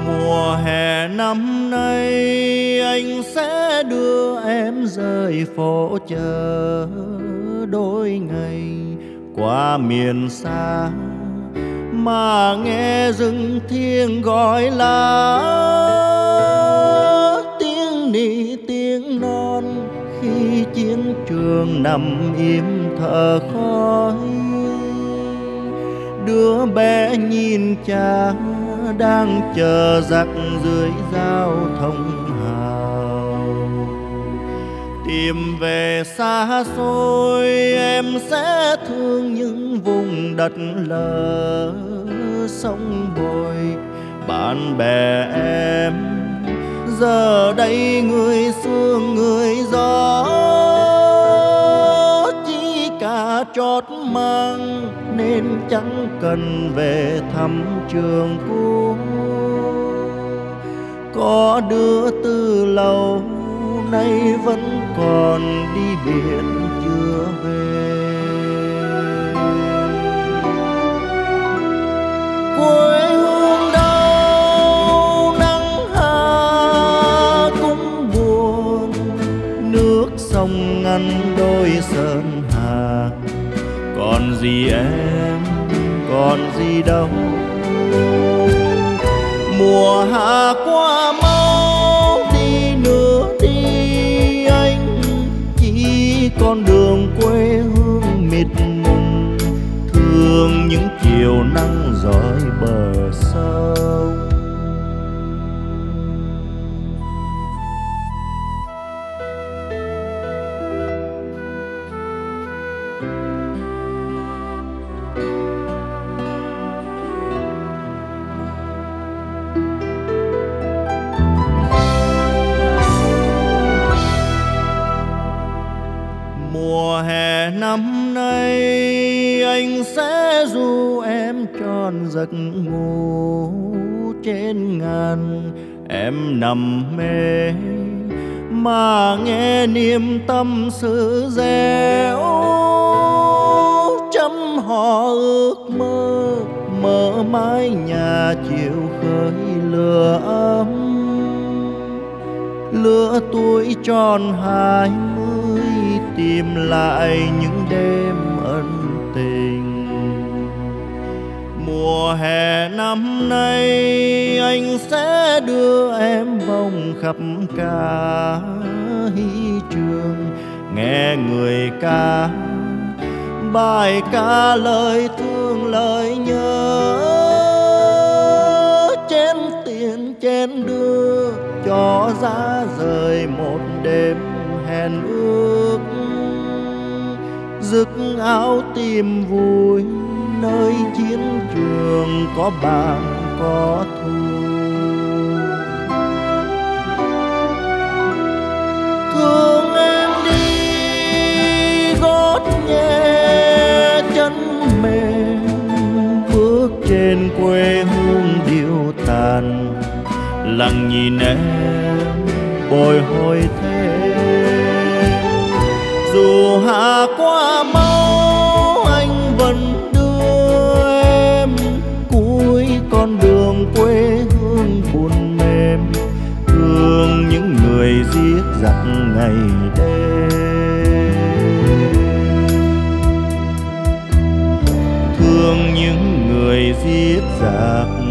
Mùa hè năm nay anh sẽ đưa em rời phố chợ đôi ngày qua miền xa, mà nghe rừng thiêng gọi là tiếng nỉ tiếng non khi chiến trường nằm im thở khói. Đứa bé nhìn cha đang chờ giặc dưới giao thông hào. Tìm về xa xôi em sẽ thương những vùng đất lỡ sông bồi. Bạn bè em giờ đây người sương người gió, chỉ cả chót mang nên chẳng cần về thăm trường cũ. Có đứa từ lâu nay vẫn còn đi biển chưa về. Quê hương đâu nắng hà cũng buồn, nước sông ngăn đôi sơn hà. Còn gì em, còn gì đâu. Mùa hạ qua mau đi nữa đi anh, chỉ con đường quê hương mịt mùng, thương những chiều nắng dõi bờ sông. Mùa hè năm nay anh sẽ ru em tròn giấc ngủ trên ngàn. Em nằm mê mà nghe niềm tâm sự réo, chấm hò ước mơ mở mái nhà chiều khơi lửa ấm. Lứa tuổi tròn 20 tìm lại những đêm ân tình. Mùa hè năm nay anh sẽ đưa em vòng khắp cả hy trường, nghe người ca bài ca lời thương lời nhớ. Chén tiền chén đưa cho giá rời một đêm hẹn ước, rực áo tìm vui nơi chiến trường có bạn có thù. Thương em đi gót nhẹ chân mềm, bước trên quê hương điêu tàn, lặng nhìn em bồi hồi thế. Dù hạ qua mau anh vẫn đưa em cuối con đường quê hương buồn mềm, thương những người giết giặc ngày đêm, thương những người giết giặc